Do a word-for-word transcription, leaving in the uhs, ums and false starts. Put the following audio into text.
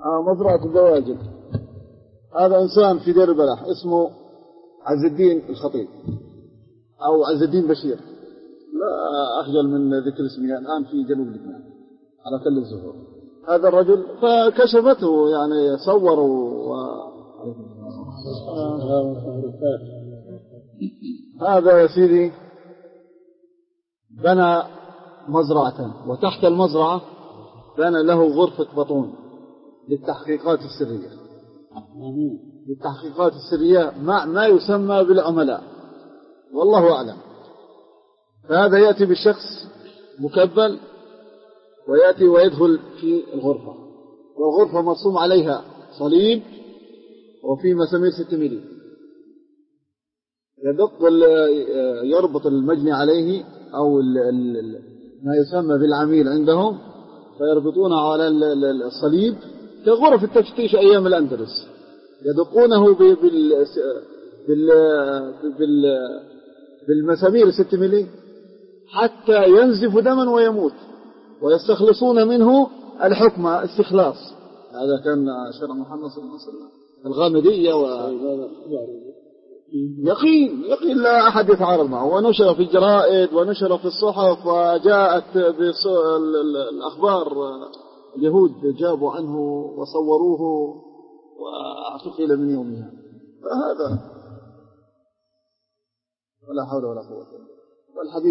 آه مزرعة الدواجن. هذا إنسان في دير البلح اسمه عز الدين الخطيب أو عز الدين بشير، لا أخجل من ذكر اسمه، الآن في جنوب لبنان على تل الزهور. هذا الرجل فكشفته يعني صوروا و... هذا يا سيدي بنى مزرعة، وتحت المزرعة بنى له غرفة بطون للتحقيقات السرية، للتحقيقات السرية مع ما يسمى بالعملاء، والله أعلم. فهذا يأتي بالشخص مكبل ويأتي ويدخل في الغرفة، والغرفة مرسوم عليها صليب وفي مسامير ست ميلي، يدق يربط المجني عليه أو ما يسمى بالعميل عندهم، فيربطونه على الصليب كغرف التفتيش أيام الأندلس، يدقونه بال بالمسامير ست ميلي حتى ينزف دما ويموت، ويستخلصون منه الحكم استخلاص. هذا كان شرع محمد صلى الله عليه وسلم الغامدية و... يقين يقين لا أحد يتعارض معه، ونشر في الجرائد ونشر في الصحف، وجاءت بالأخبار اليهود جابوا عنه وصوروه واعتقل من يومها. فهذا ولا حول ولا قوة إلا بالله. والحديث